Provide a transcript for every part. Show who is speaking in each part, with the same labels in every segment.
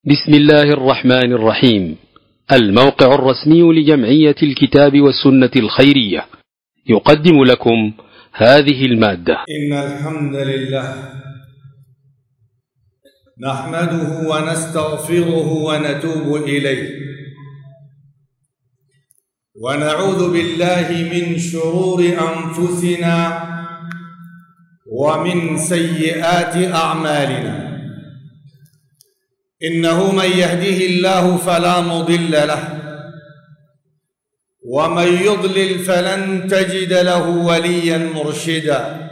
Speaker 1: بسم الله الرحمن الرحيم. الموقع الرسمي لجمعية الكتاب والسنة الخيرية يقدم لكم هذه المادة.
Speaker 2: إن الحمد لله نحمده ونستغفره ونتوب إليه ونعوذ بالله من شرور أنفسنا ومن سيئات أعمالنا. إنه من يهده الله فلا مضل له ومن يضلل فلن تجد له وليا مرشدا.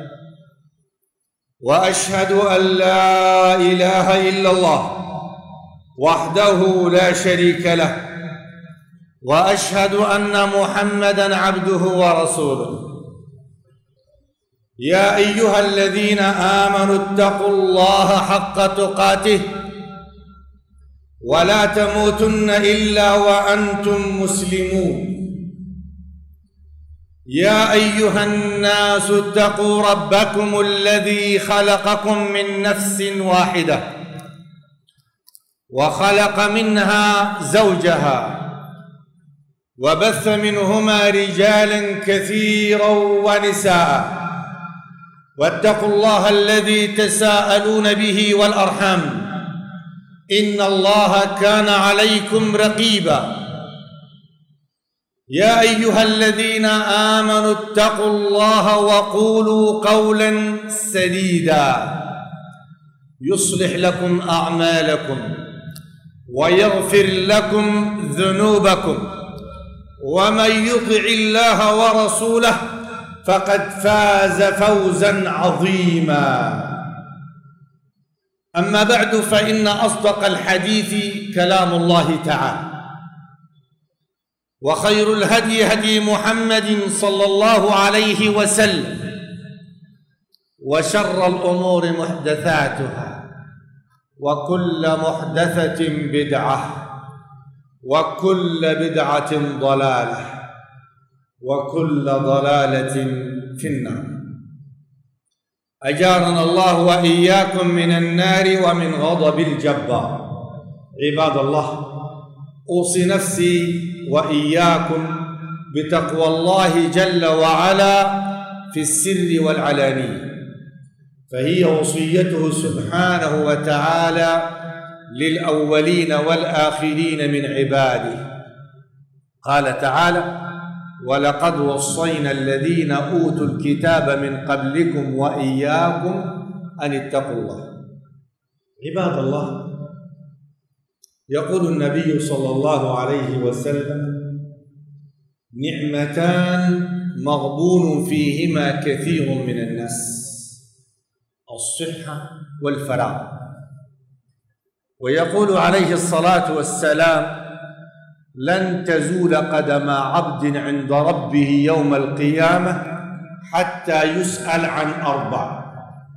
Speaker 2: وأشهد أن لا إله إلا الله وحده لا شريك له وأشهد أن محمدا عبده ورسوله. يا أيها الذين آمنوا اتقوا الله حق تقاته ولا تموتن إلا وأنتم مسلمون. يا أيها الناس اتقوا ربكم الذي خلقكم من نفس واحدة وخلق منها زوجها وبث منهما رجالا كثيرا ونساء. واتقوا الله الذي تساءلون به والأرحام إن الله كان عليكم رقيبا. يا أيها الذين آمنوا اتقوا الله وقولوا قولا سديدا يصلح لكم أعمالكم ويغفر لكم ذنوبكم ومن يطع الله ورسوله فقد فاز فوزا عظيما. أما بعد فإن أصدق الحديث كلام الله تعالى وخير الهدي هدي محمد صلى الله عليه وسلم وشر الأمور محدثاتها وكل محدثة بدعة وكل بدعة ضلالة وكل ضلالة في النار. أجارنا الله وإياكم من النار ومن غضب الجبار. عباد الله، أوصي نفسي وإياكم بتقوى الله جل وعلا في السر والعلانية، فهي وصيته سبحانه وتعالى للأولين والآخرين من عباده. قال تعالى: ولقد وصينا الذين أوتوا الكتاب من قبلكم وإياكم أن اتقوا الله. عباد الله، يقول النبي صلى الله عليه وسلم: نعمتان مغبون فيهما كثير من الناس، الصحة والفراغ. ويقول عليه الصلاة والسلام: لن تزول قدم عبد عند ربه يوم القيامة حتى يسأل عن أربع: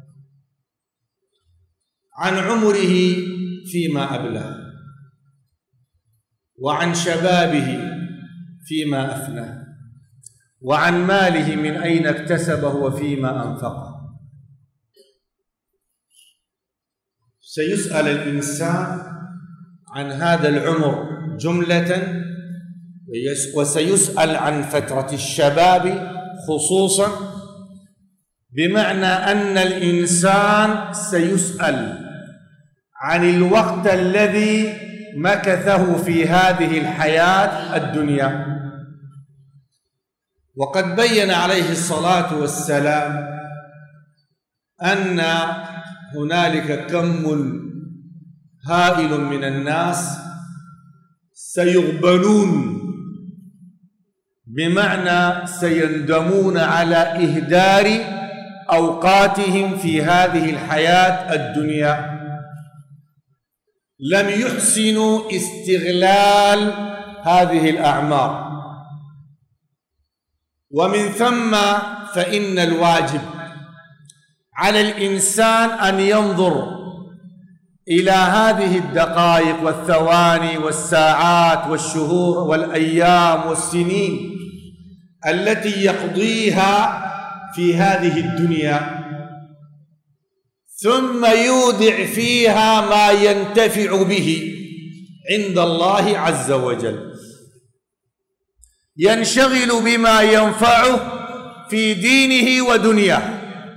Speaker 2: عن عمره فيما أبلاه، وعن شبابه فيما أفناه، وعن ماله من أين اكتسبه وفيما أنفقه. سيسأل الإنسان عن هذا العمر جملة، وسيسأل عن فترة الشباب خصوصا، بمعنى أن الإنسان سيسأل عن الوقت الذي مكثه في هذه الحياة الدنيا. وقد بين عليه الصلاة والسلام أن هنالك كم هائل من الناس سيغبنون، بمعنى سيندمون على إهدار أوقاتهم في هذه الحياة الدنيا، لم يحسنوا استغلال هذه الأعمار. ومن ثم فإن الواجب على الإنسان أن ينظر إلى هذه الدقائق والثواني والساعات والشهور والأيام والسنين التي يقضيها في هذه الدنيا، ثم يودع فيها ما ينتفع به عند الله عز وجل، ينشغل بما ينفعه في دينه ودنياه.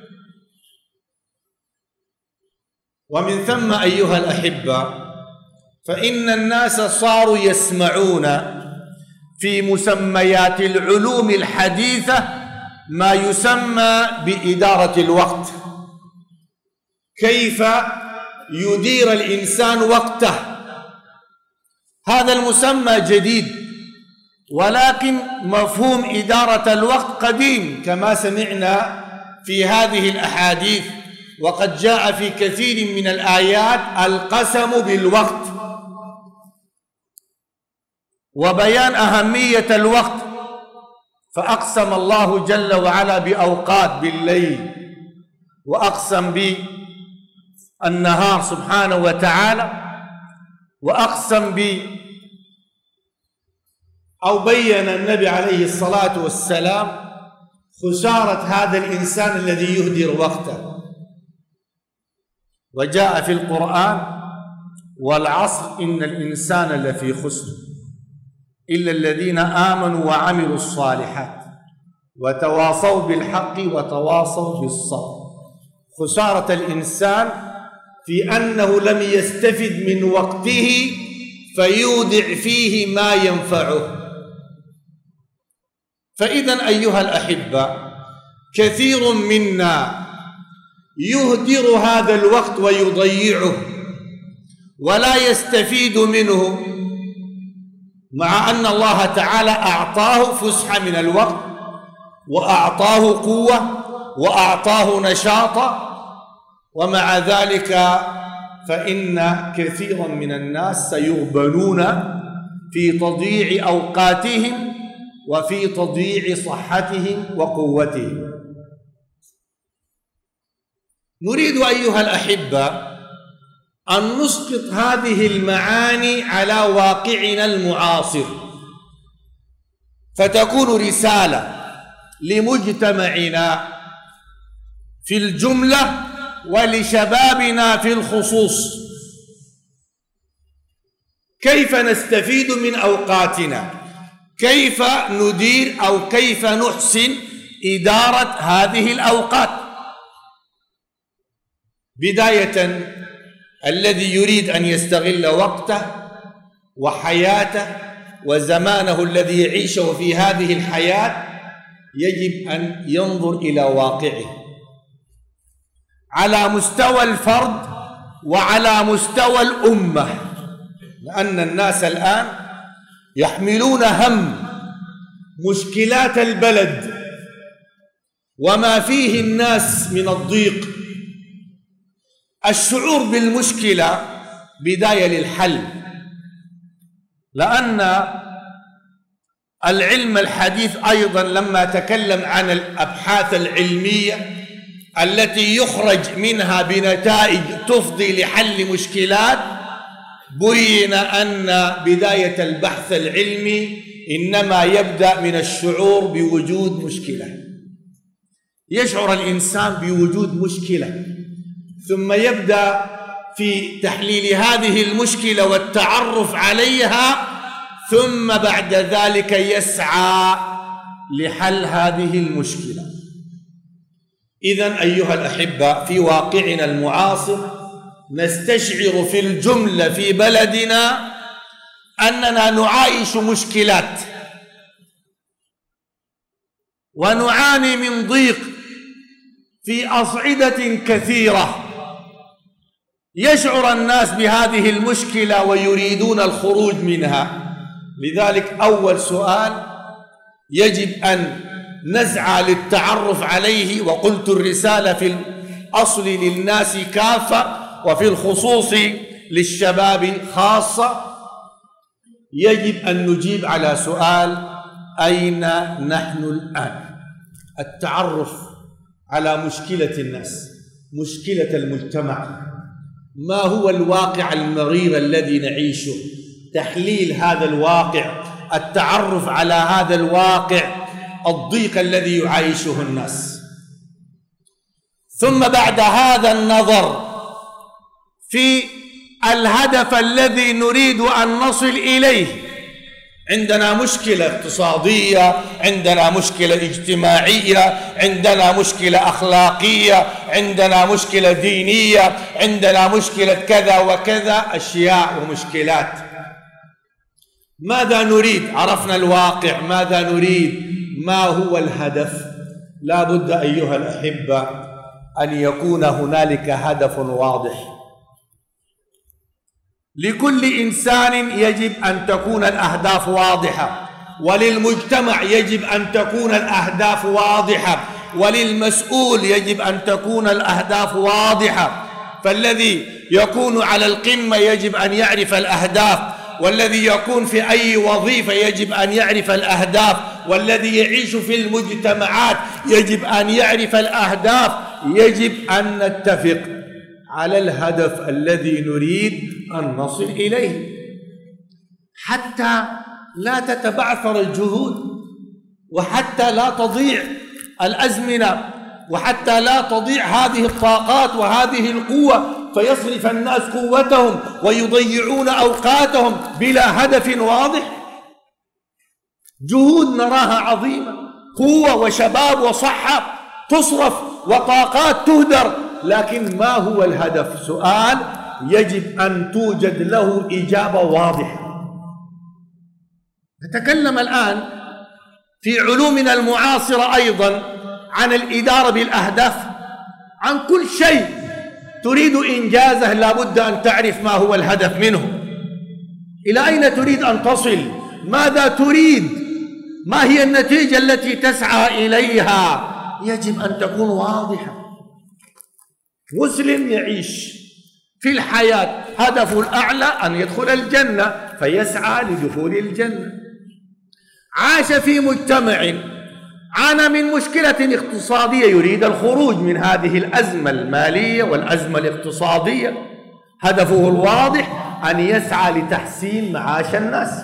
Speaker 2: ومن ثم أيها الأحبة، فإن الناس صاروا يسمعون في مسميات العلوم الحديثة ما يسمى بإدارة الوقت، كيف يدير الإنسان وقته. هذا المسمى جديد، ولكن مفهوم إدارة الوقت قديم كما سمعنا في هذه الأحاديث، وقد جاء في كثير من الآيات القسم بالوقت وبيان أهمية الوقت. فأقسم الله جل وعلا بأوقات بالليل، وأقسم بالنهار سبحانه وتعالى، وأقسم أو بين النبي عليه الصلاة والسلام خسارة هذا الإنسان الذي يهدر وقته. وجاء في القرآن: والعصر إن الإنسان لفي خسر إلا الذين آمنوا وعملوا الصالحات وتواصوا بالحق وتواصوا بالصبر. خسارة الإنسان في أنه لم يستفد من وقته فيودع فيه ما ينفعه. فإذا أيها الأحبة، كثير منا يهدر هذا الوقت ويضيعه ولا يستفيد منه، مع أن الله تعالى أعطاه فسحة من الوقت، وأعطاه قوة، وأعطاه نشاطا، ومع ذلك فإن كثيرا من الناس سيغبنون في تضييع أوقاتهم وفي تضييع صحتهم وقوتهم. نريد أيها الأحبة أن نسقط هذه المعاني على واقعنا المعاصر، فتكون رسالة لمجتمعنا في الجملة ولشبابنا في الخصوص. كيف نستفيد من أوقاتنا؟ كيف ندير أو كيف نحسن إدارة هذه الأوقات؟ بداية، الذي يريد أن يستغل وقته وحياته وزمانه الذي يعيشه في هذه الحياة يجب أن ينظر إلى واقعه على مستوى الفرد وعلى مستوى الأمة، لأن الناس الآن يحملون هم مشكلات البلد وما فيه الناس من الضيق. الشعور بالمشكلة بداية للحل، لأن العلم الحديث أيضا لما تكلم عن الأبحاث العلمية التي يخرج منها بنتائج تفضي لحل مشكلات، بين أن بداية البحث العلمي إنما يبدأ من الشعور بوجود مشكلة. يشعر الإنسان بوجود مشكلة، ثم يبدأ في تحليل هذه المشكلة والتعرف عليها، ثم بعد ذلك يسعى لحل هذه المشكلة. إذن أيها الأحبة، في واقعنا المعاصر نستشعر في الجملة في بلدنا أننا نعايش مشكلات ونعاني من ضيق في أصعدة كثيرة. يشعر الناس بهذه المشكلة ويريدون الخروج منها. لذلك أول سؤال يجب أن نسعى للتعرف عليه، وقلت الرسالة في الأصل للناس كافة وفي الخصوص للشباب خاصة. يجب أن نجيب على سؤال: أين نحن الآن؟ التعرف على مشكلة الناس، مشكلة المجتمع، ما هو الواقع المرير الذي نعيشه، تحليل هذا الواقع، التعرف على هذا الواقع، الضيق الذي يعيشه الناس. ثم بعد هذا النظر في الهدف الذي نريد أن نصل إليه. عندنا مشكلة اقتصادية، عندنا مشكلة اجتماعية، عندنا مشكلة أخلاقية، عندنا مشكلة دينية، عندنا مشكلة كذا وكذا، أشياء ومشكلات. ماذا نريد؟ عرفنا الواقع، ماذا نريد؟ ما هو الهدف؟ لا بد أيها الأحبة أن يكون هنالك هدف واضح. لكل إنسان يجب أن تكون الأهداف واضحة، وللمجتمع يجب أن تكون الأهداف واضحة، وللمسؤول يجب أن تكون الأهداف واضحة. فالذي يكون على القمة يجب أن يعرف الأهداف، والذي يكون في أي وظيفة يجب أن يعرف الأهداف، والذي يعيش في المجتمعات يجب أن يعرف الأهداف. يجب أن نتفق على الهدف الذي نريد أن نصل إليه، حتى لا تتبعثر الجهود، وحتى لا تضيع الأزمنة، وحتى لا تضيع هذه الطاقات وهذه القوة، فيصرف الناس قوتهم ويضيعون أوقاتهم بلا هدف واضح. جهود نراها عظيمة، قوة وشباب وصحة تصرف وطاقات تهدر، لكن ما هو الهدف؟ سؤال يجب أن توجد له إجابة واضحة. نتكلم الآن في علومنا المعاصرة أيضا عن الإدارة بالأهداف. عن كل شيء تريد إنجازه لابد أن تعرف ما هو الهدف منه. إلى أين تريد أن تصل؟ ماذا تريد؟ ما هي النتيجة التي تسعى إليها؟ يجب أن تكون واضحة. مسلم يعيش في الحياة هدفه الأعلى أن يدخل الجنة فيسعى لدخول الجنة. عاش في مجتمع عانى من مشكلة اقتصادية يريد الخروج من هذه الأزمة المالية والأزمة الاقتصادية، هدفه الواضح أن يسعى لتحسين معاش الناس.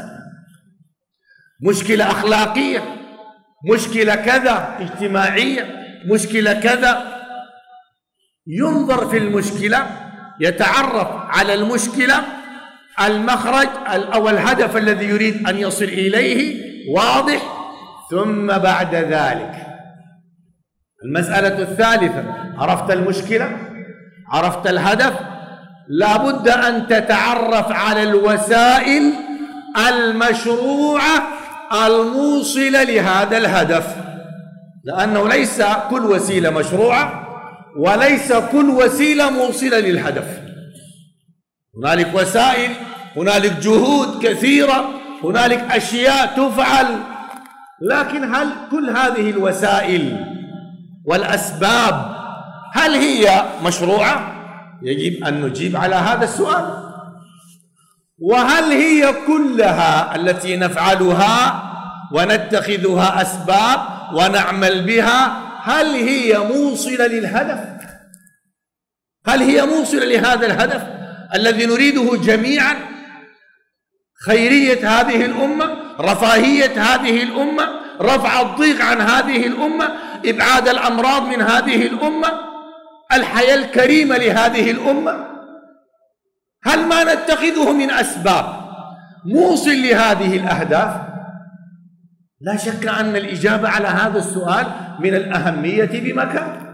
Speaker 2: مشكلة أخلاقية، مشكلة كذا اجتماعية، مشكلة كذا. ينظر في المشكلة، يتعرف على المشكلة، المخرج أو الهدف الذي يريد أن يصل إليه واضح، ثم بعد ذلك المسألة الثالثة: عرفت المشكلة، عرفت الهدف، لابد أن تتعرف على الوسائل المشروعة الموصلة لهذا الهدف، لأنه ليس كل وسيلة مشروعة وليس كل وسيلة موصلة للهدف. هنالك وسائل، هنالك جهود كثيرة، هنالك أشياء تفعل، لكن هل كل هذه الوسائل والأسباب هل هي مشروعة؟ يجب أن نجيب على هذا السؤال. وهل هي كلها التي نفعلها ونتخذها أسباب ونعمل بها هل هي موصلة للهدف؟ هل هي موصلة لهذا الهدف الذي نريده جميعا؟ خيرية هذه الأمة، رفاهية هذه الأمة، رفع الضيق عن هذه الأمة، إبعاد الأمراض من هذه الأمة، الحياة الكريمة لهذه الأمة. هل ما نتخذه من أسباب موصل لهذه الأهداف؟ لا شك أن الإجابة على هذا السؤال من الأهمية بمكان.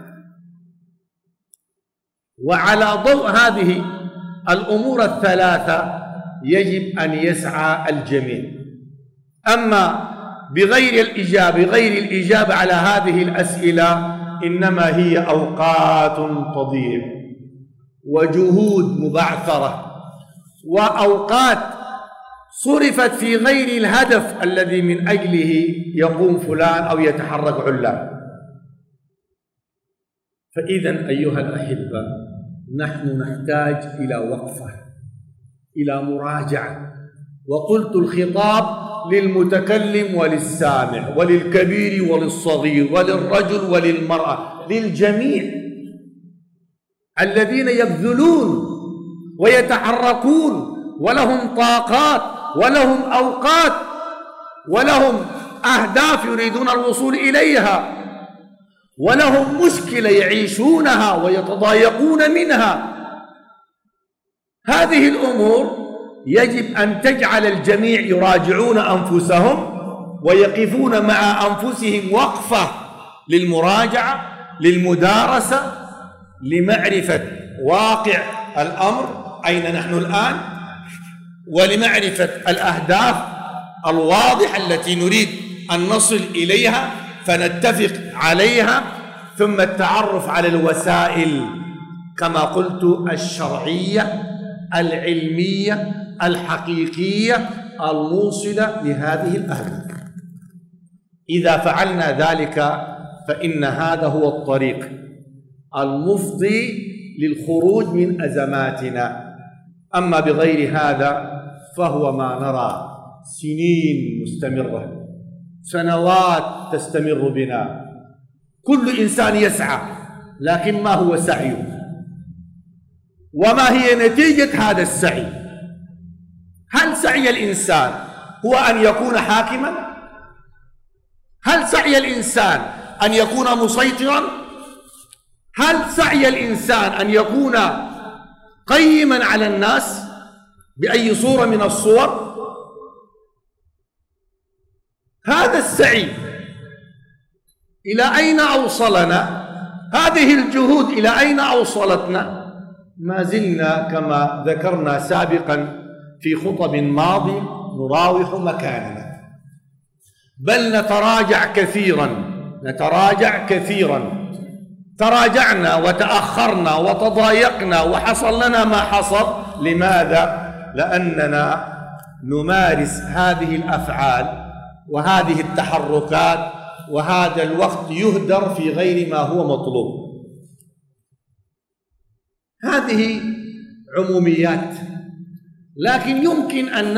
Speaker 2: وعلى ضوء هذه الأمور الثلاثة يجب أن يسعى الجميع. أما بغير الإجابة على هذه الأسئلة إنما هي أوقات تضيع وجهود مبعثرة وأوقات صرفت في غير الهدف الذي من أجله يقوم فلان أو يتحرك علان. فإذا أيها الأحبة نحن نحتاج إلى وقفة، إلى مراجعة. وقلت الخطاب للمتكلم وللسامع وللكبير وللصغير وللرجل وللمرأة، للجميع الذين يبذلون ويتحركون ولهم طاقات ولهم أوقات ولهم أهداف يريدون الوصول إليها، ولهم مشكلة يعيشونها ويتضايقون منها. هذه الأمور يجب أن تجعل الجميع يراجعون أنفسهم ويقفون مع أنفسهم وقفة للمراجعة، للمدارسة، لمعرفة واقع الأمر أين نحن الآن، ولمعرفة الأهداف الواضحة التي نريد أن نصل إليها فنتفق عليها، ثم التعرف على الوسائل كما قلت الشرعية العلمية الحقيقية الموصلة لهذه الأهداف. إذا فعلنا ذلك فإن هذا هو الطريق المفضي للخروج من أزماتنا. أما بغير هذا فهو ما نرى سنين مستمرة، سنوات تستمر بنا، كل إنسان يسعى، لكن ما هو سعيه؟ وما هي نتيجة هذا السعي؟ هل سعي الإنسان هو أن يكون حاكما؟ هل سعي الإنسان أن يكون مسيطرا؟ هل سعي الإنسان أن يكون قيما على الناس بأي صورة من الصور؟ هذا السعي إلى أين أوصلنا؟ هذه الجهود إلى أين أوصلتنا؟ ما زلنا كما ذكرنا سابقا في خطب ماضية نراوح مكاننا، بل نتراجع كثيرا. تراجعنا وتأخرنا وتضايقنا وحصل لنا ما حصل. لماذا؟ لأننا نمارس هذه الأفعال وهذه التحركات وهذا الوقت يهدر في غير ما هو مطلوب. هذه عموميات، لكن يمكن أن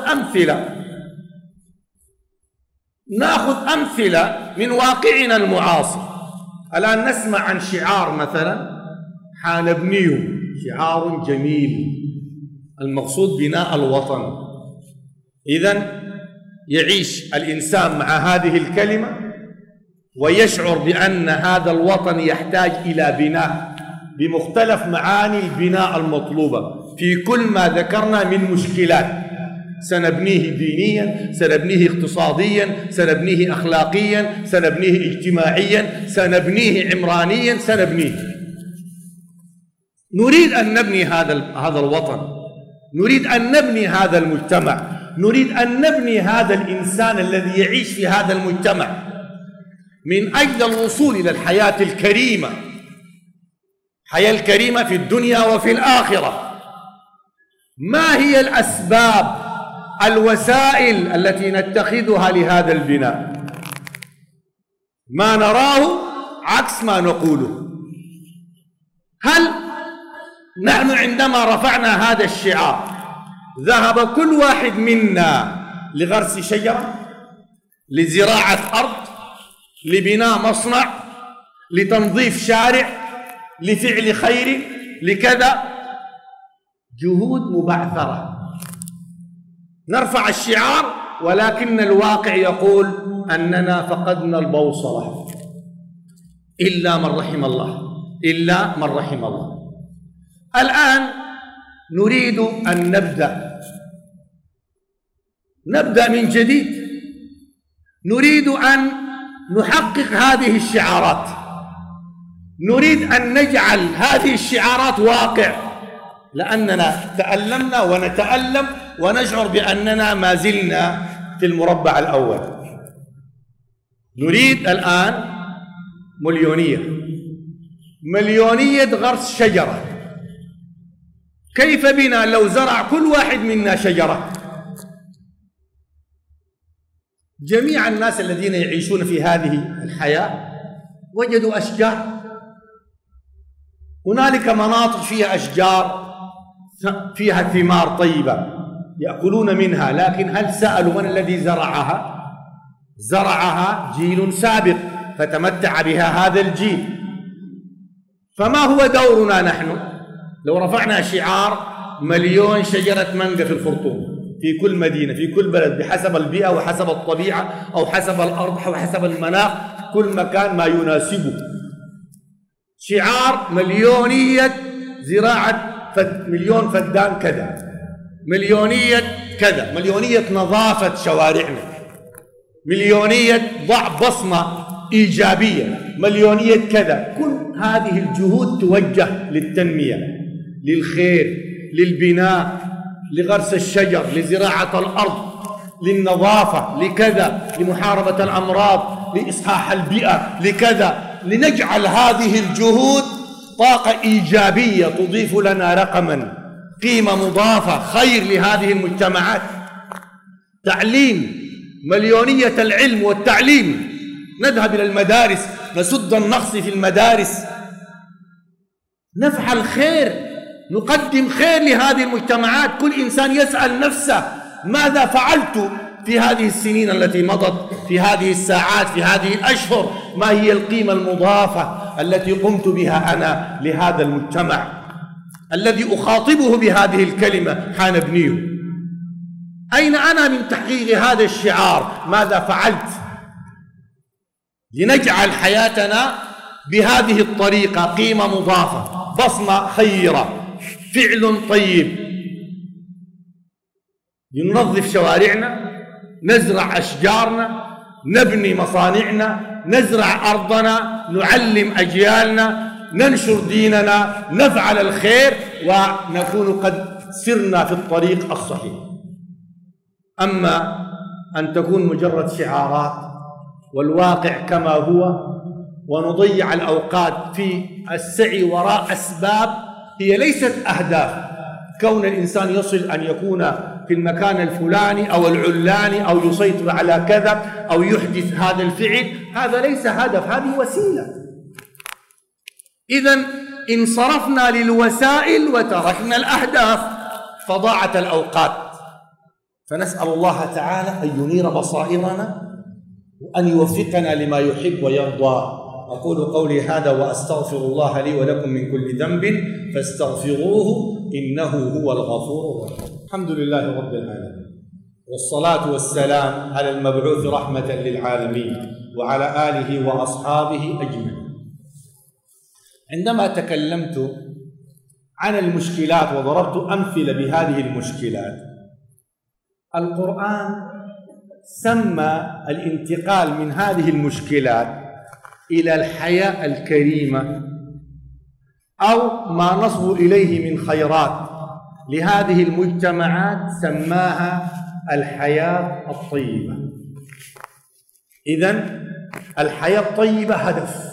Speaker 2: نأخذ أمثلة من واقعنا المعاصر. الآن نسمع عن شعار مثلا حنبنيه، شعار جميل، المقصود بناء الوطن. إذن يعيش الإنسان مع هذه الكلمة ويشعر بأن هذا الوطن يحتاج إلى بناء بمختلف معاني البناء المطلوبة في كل ما ذكرنا من مشكلات. سنبنيه دينيا، سنبنيه اقتصاديا، سنبنيه أخلاقيا، سنبنيه اجتماعيا، سنبنيه عمرانيا، نريد أن نبني هذا الوطن، نريد أن نبني هذا المجتمع، نريد أن نبني هذا الإنسان الذي يعيش في هذا المجتمع من أجل الوصول إلى الحياة الكريمة، الحياة الكريمة في الدنيا وفي الآخرة. ما هي الأسباب، الوسائل التي نتخذها لهذا البناء؟ ما نراه عكس ما نقوله. هل نحن عندما رفعنا هذا الشعار ذهب كل واحد منا لغرس شجرة، لزراعة أرض، لبناء مصنع، لتنظيف شارع، لفعل خير، لكذا؟ جهود مبعثرة. نرفع الشعار ولكن الواقع يقول أننا فقدنا البوصلة، إلا من رحم الله. الآن نريد أن نبدأ من جديد، نريد أن نحقق هذه الشعارات، نريد أن نجعل هذه الشعارات واقع، لأننا تألمنا ونتألم ونشعر بأننا ما زلنا في المربع الأول. نريد الآن مليونية غرس شجرة. كيف بنا لو زرع كل واحد منا شجرة؟ جميع الناس الذين يعيشون في هذه الحياة وجدوا أشجار، هنالك مناطق فيها أشجار فيها ثمار طيبة يأكلون منها، لكن هل سألوا من الذي زرعها؟ زرعها جيل سابق فتمتع بها هذا الجيل. فما هو دورنا نحن لو رفعنا شعار 1,000,000 شجرة مانجا في الخرطوم، في كل مدينة، في كل بلد، بحسب البيئة وحسب الطبيعة أو حسب الأرض أو حسب المناخ، كل مكان ما يناسبه. شعار 1,000,000 زراعة مليون فدان كذا، مليونية كذا، مليونية نظافة شوارعنا، مليونية ضع بصمة إيجابية، مليونية كذا. كل هذه الجهود توجه للتنمية، للخير، للبناء، لغرس الشجر، لزراعة الأرض، للنظافة، لكذا، لمحاربة الأمراض، لإصحاح البيئة، لكذا، لنجعل هذه الجهود طاقة إيجابية تضيف لنا رقما، قيمة مضافة، خير لهذه المجتمعات. تعليم، مليونية العلم والتعليم، نذهب إلى المدارس، نسد النقص في المدارس، نفعل خير، نقدم خير لهذه المجتمعات. كل إنسان يسأل نفسه ماذا فعلت في هذه السنين التي مضت، في هذه الساعات، في هذه الأشهر، ما هي القيمة المضافة التي قمت بها أنا لهذا المجتمع الذي أخاطبه بهذه الكلمة حان ابنيه. أين أنا من تحقيق هذا الشعار؟ ماذا فعلت لنجعل حياتنا بهذه الطريقة قيمة مضافة، بصمة خيرة، فعل طيب، ننظف شوارعنا، نزرع أشجارنا، نبني مصانعنا، نزرع أرضنا، نعلم أجيالنا، ننشر ديننا، نفعل الخير، ونكون قد سرنا في الطريق الصحيح. أما أن تكون مجرد شعارات والواقع كما هو، ونضيع الأوقات في السعي وراء أسباب هي ليست أهداف. كون الإنسان يصل أن يكون في المكان الفلاني أو العلاني أو يسيطر على كذا أو يحدث هذا الفعل، هذا ليس هدف، هذه وسيلة. إذن انصرفنا للوسائل وتركنا الأهداف فضاعت الأوقات. فنسأل الله تعالى أن ينير بصائرنا وأن يوفقنا لما يحب ويرضى. أقول قولي هذا وأستغفر الله لي ولكم من كل ذنب فاستغفروه إنه هو الغفور الرحيم. الحمد لله رب العالمين، والصلاة والسلام على المبعوث رحمة للعالمين وعلى آله وأصحابه أجمعين. عندما تكلمت عن المشكلات وضربت أمثلة بهذه المشكلات، القرآن سمى الانتقال من هذه المشكلات إلى الحياة الكريمة أو ما نصبو إليه من خيرات لهذه المجتمعات سماها الحياة الطيبة. إذن الحياة الطيبة هدف،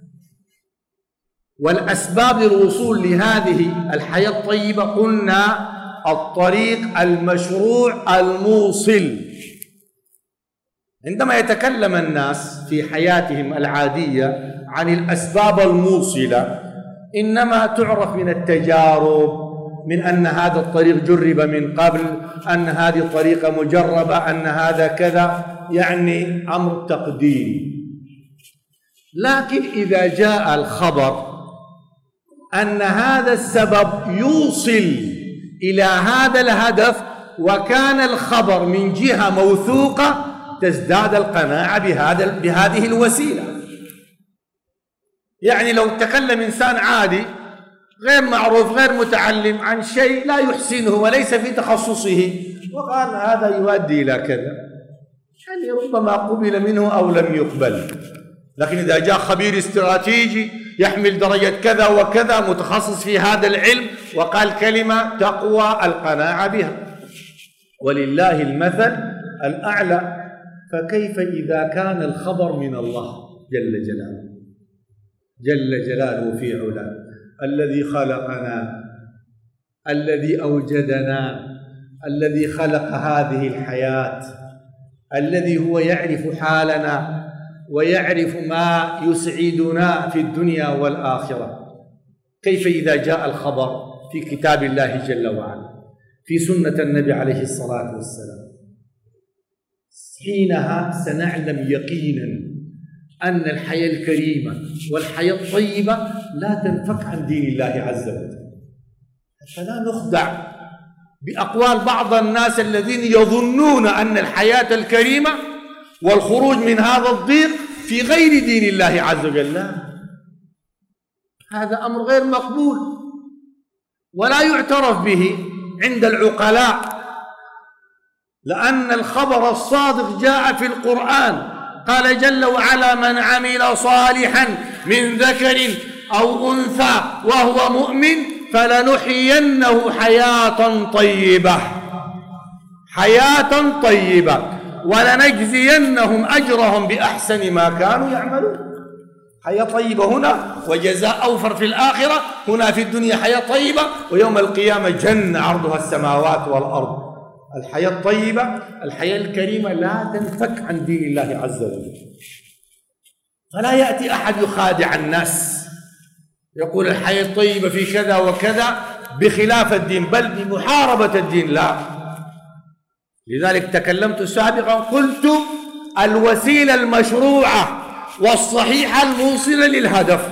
Speaker 2: والأسباب للوصول لهذه الحياة الطيبة قلنا الطريق المشروع الموصل. عندما يتكلم الناس في حياتهم العادية عن الأسباب الموصلة إنما تعرف من التجارب، من أن هذا الطريق جرب من قبل، أن هذه الطريقة مجربة، أن هذا كذا، يعني أمر تقديري. لكن إذا جاء الخبر أن هذا السبب يوصل إلى هذا الهدف وكان الخبر من جهة موثوقة، تزداد القناعة بهذه الوسيلة. يعني لو تكلم إنسان عادي غير معروف غير متعلم عن شيء لا يحسنه وليس في تخصصه وقال هذا يؤدي إلى كذا، يعني ربما قبل منه أو لم يقبل. لكن إذا جاء خبير استراتيجي يحمل درجة كذا وكذا متخصص في هذا العلم وقال كلمة تقوى القناعة بها، ولله المثل الأعلى. فكيف إذا كان الخبر من الله جل جلاله في علاه، الذي خلقنا، الذي أوجدنا، الذي خلق هذه الحياة، الذي هو يعرف حالنا ويعرف ما يسعدنا في الدنيا والآخرة. كيف إذا جاء الخبر في كتاب الله جل وعلا، في سنة النبي عليه الصلاة والسلام، حينها سنعلم يقينا أن الحياة الكريمة والحياة الطيبة لا تنفك عن دين الله عز وجل. فلا نخدع بأقوال بعض الناس الذين يظنون أن الحياة الكريمة والخروج من هذا الضيق في غير دين الله عز وجل. لا، هذا أمر غير مقبول. ولا يعترف به عند العقلاء، لأن الخبر الصادق جاء في القرآن، قال جل وعلا: من عمل صالحا من ذكر أو أنثى وهو مؤمن فلنحيينه حياة طيبة ولنجزينهم أجرهم بأحسن ما كانوا يعملون. حياة طيبة هنا وجزاء أوفر في الآخرة، هنا في الدنيا حياة طيبة، ويوم القيامة جنة عرضها السماوات والأرض. الحياة الطيبة، الحياة الكريمة لا تنفك عن دين الله عز وجل. فلا يأتي أحد يخادع الناس يقول الحياة الطيبة في كذا وكذا بخلاف الدين، بل بمحاربة الدين، لا. لذلك تكلمت سابقا قلت الوسيلة المشروعة والصحيحة الموصلة للهدف.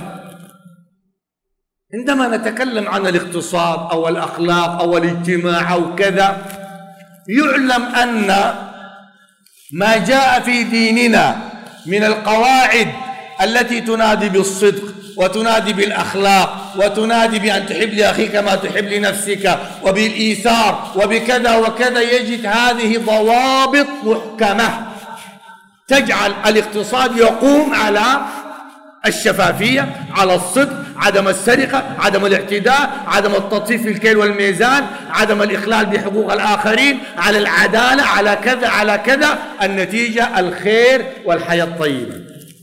Speaker 2: عندما نتكلم عن الاقتصاد أو الأخلاق أو الاجتماع أو كذا، يعلم أن ما جاء في ديننا من القواعد التي تنادي بالصدق وتنادي بالأخلاق وتنادي بأن تحب لأخيك ما تحب لنفسك وبالإيثار وبكذا وكذا، يجد هذه ضوابط محكمة تجعل الاقتصاد يقوم على الشفافية، على الصدق، عدم السرقة، عدم الاعتداء، عدم التطفيف في الكيل والميزان، عدم الإخلال بحقوق الآخرين، على العدالة، على كذا على كذا. النتيجة الخير والحياة الطيبة.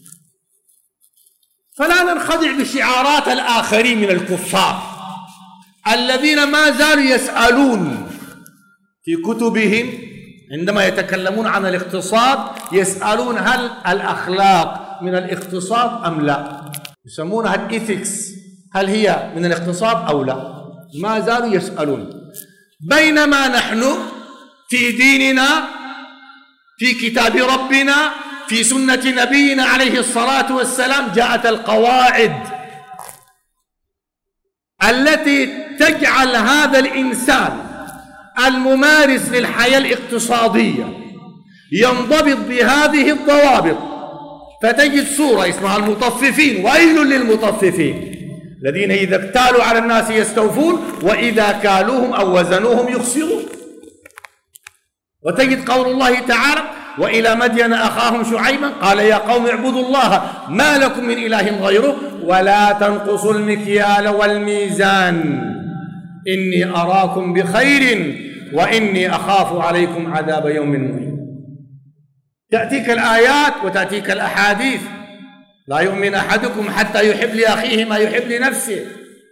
Speaker 2: فلا ننخدع بشعارات الآخرين من الكفار الذين ما زالوا يسألون في كتبهم عندما يتكلمون عن الاقتصاد، يسألون هل الأخلاق من الاقتصاد أم لا؟ يسمونها الإيثكس، هل هي من الاقتصاد أو لا؟ ما زالوا يسألون. بينما نحن في ديننا، في كتاب ربنا، في سنة نبينا عليه الصلاة والسلام، جاءت القواعد التي تجعل هذا الإنسان الممارس للحياة الاقتصادية ينضبط بهذه الضوابط. فتجد صورة اسمها المطففين، ويل للمطففين الذين إذا اكتالوا على الناس يستوفون وإذا كالوهم أو وزنوهم يخسرون. وتجد قول الله تعالى: وإلى مدين أخاهم شعيبا قال يا قوم اعبدوا الله ما لكم من إله غيره ولا تنقصوا المكيال والميزان إني أراكم بخير وإني أخاف عليكم عذاب يوم محيط. تأتيك الآيات وتأتيك الأحاديث: لا يؤمن أحدكم حتى يحب لأخيه ما يحب لنفسه.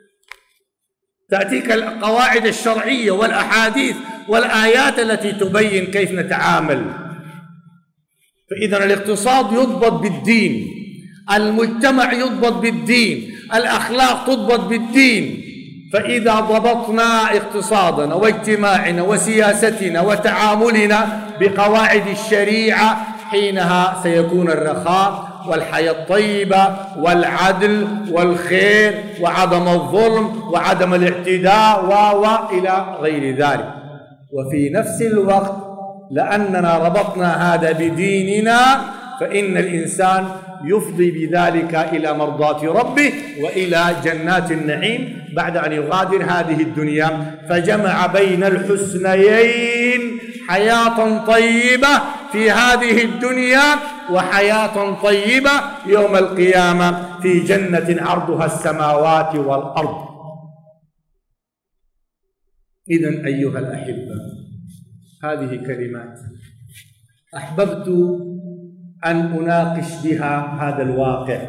Speaker 2: تأتيك القواعد الشرعية والأحاديث والآيات التي تبين كيف نتعامل. فإذا الاقتصاد يضبط بالدين، المجتمع يضبط بالدين، الأخلاق تضبط بالدين. فإذا ضبطنا اقتصادنا واجتماعنا وسياستنا وتعاملنا بقواعد الشريعة، حينها سيكون الرخاء والحياة الطيبة والعدل والخير وعدم الظلم وعدم الاعتداء وإلى غير ذلك. وفي نفس الوقت لأننا ربطنا هذا بديننا، فإن الإنسان يفضي بذلك إلى مرضاة ربه وإلى جنات النعيم بعد أن يغادر هذه الدنيا. فجمع بين الحسنيين: حياة طيبة في هذه الدنيا وحياة طيبة يوم القيامة في جنة عرضها السماوات والأرض. إذن أيها الأحبة، هذه كلمات أحببت أن أناقش بها هذا الواقع،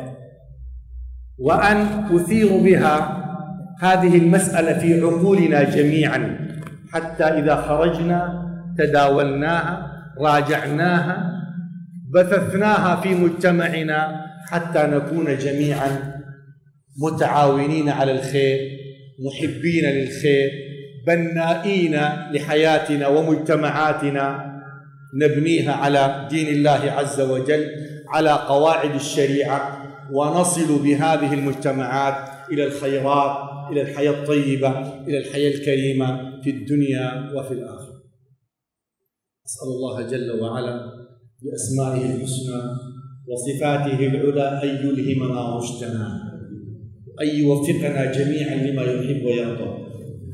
Speaker 2: وأن أثير بها هذه المسألة في عقولنا جميعا، حتى إذا خرجنا تداولناها، راجعناها، بثثناها في مجتمعنا، حتى نكون جميعا متعاونين على الخير، محبين للخير، بنائين لحياتنا ومجتمعاتنا، نبنيها على دين الله عز وجل، على قواعد الشريعة، ونصل بهذه المجتمعات إلى الخيرات، إلى الحياة الطيبة، إلى الحياة الكريمة في الدنيا وفي الآخرة. أسأل الله جل وعلا بأسمائه الحسنى وصفاته العلى أن يلهمنا رشدنا وأن يوفقنا جميعا لما يحب ويرضى،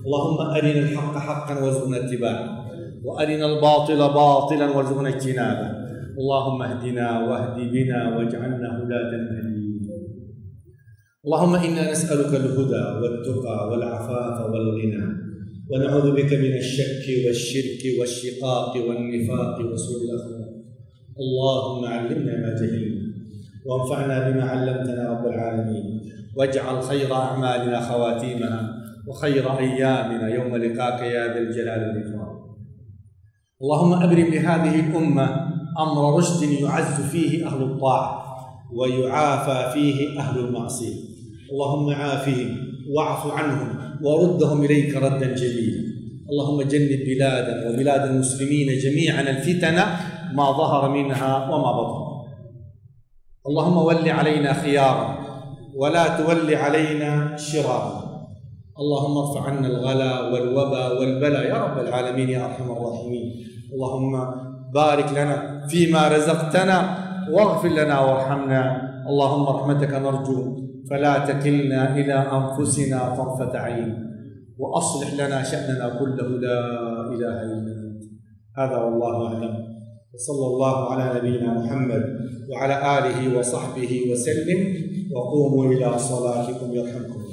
Speaker 2: اللهم أرنا الحق حقا وارزقنا اتباعه، وأرنا الباطل باطلا وارزقنا اجتنابه. اللهم اهدنا واهد بنا واجعلنا هداة مهديين. اللهم إنا نسألك الهدى والتقى والعفاف والغنى، ونعوذ بك من الشك والشرك والشقاق والنفاق وسوء الأخلاق. اللهم علمنا ما جهلنا وانفعنا بما علمتنا رب العالمين، واجعل خير أعمالنا خواتيمها وخير أيامنا يوم لقاك يا ذا الجلال والإكرام. اللهم أبرم لهذه الأمة أمر رشد يعز فيه أهل الطاعة ويعافى فيه أهل المعصية. اللهم عافهم واعف عنهم وردهم إليك ردا جميلا. اللهم جنب بلادنا وبلاد المسلمين جميعا الفتن ما ظهر منها وما بطن. اللهم ول علينا خيارا ولا تول علينا شرارا. اللهم ارفع عنا الغلا والوبا والبلاء يا رب العالمين يا أرحم الراحمين. اللهم بارك لنا فيما رزقتنا واغفر لنا وارحمنا. اللهم رحمتك نرجو فلا تكلنا إلى أنفسنا طرفة عين، وأصلح لنا شأننا كله لا إله إلا أنت. هذا والله أعلم، وصلى الله على نبينا محمد وعلى آله وصحبه وسلم، وقوموا إلى صلاتكم يرحمكم.